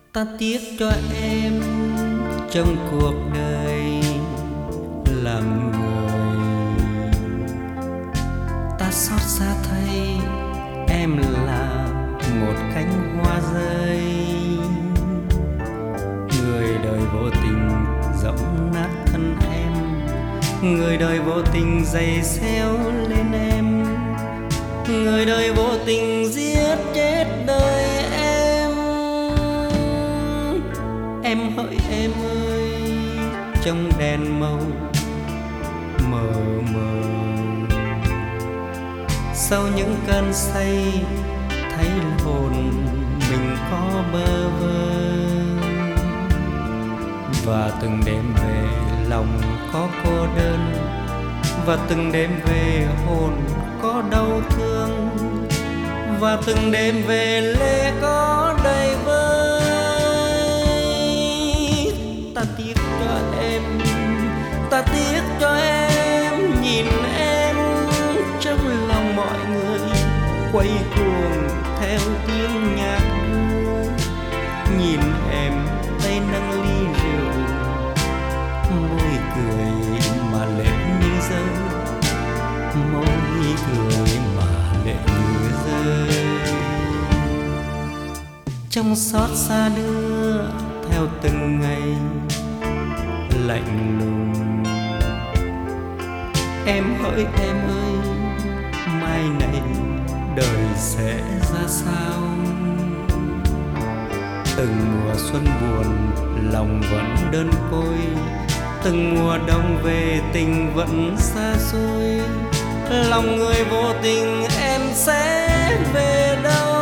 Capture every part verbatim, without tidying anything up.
Ta tiếc cho em trong cuộc đời làm người. Ta xót xa thay em là một cánh hoa rơi. Người đời vô tình giẫm nát thân em, người đời vô tình giày xéo lên em, người đời vô tình giết chết đời em. Em hỡi em ơi, trong đèn màu mờ mờ, sau những cơn say thấy hồn mình có bơ vơ. Và từng đêm về lòng có cô đơn, và từng đêm về hồn có đau thương, và từng đêm về lệ có đầy vơi. Ta tiếc cho em, ta tiếc cho em, nhìn em trong lòng mọi người quay cuồng theo tiếng nhạc ru. Nhìn em tay nâng ly rượu, môi cười mà lệ như rơi, môi cười mà lệ như rơi. Trong xót xa đưa theo từng ngày lạnh lùng. Em hỡi em ơi, mai này đời sẽ ra sao? Từng mùa xuân buồn lòng vẫn đơn côi, từng mùa đông về tình vẫn xa xôi. Lòng người vô tình em sẽ về đâu?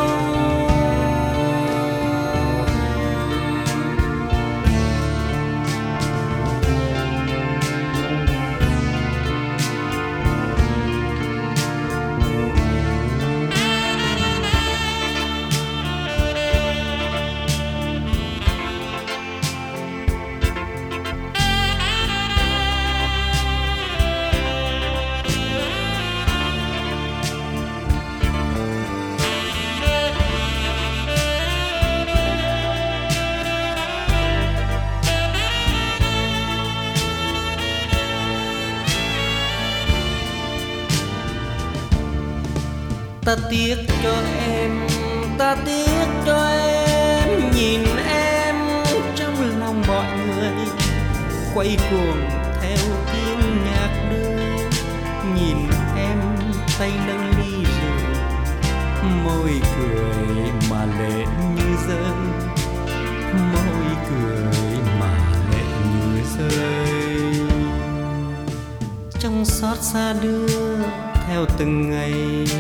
Ta tiếc cho em, ta tiếc cho em, nhìn em trong lòng mọi người quay cuồng theo tiếng nhạc đưa. Nhìn em tay nâng ly rượu, môi cười mà lệ như rơi, môi cười mà lệ như rơi. Trong xót xa đưa theo từng ngày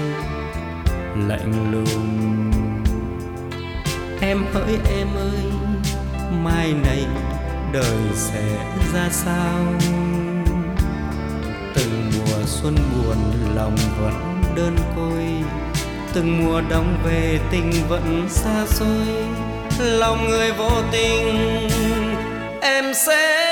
lạnh lùng. Em hỡi em ơi, mai này đời sẽ ra sao? Từng mùa xuân buồn lòng vẫn đơn côi, từng mùa đông về tình vẫn xa xôi. Lòng người vô tình em sẽ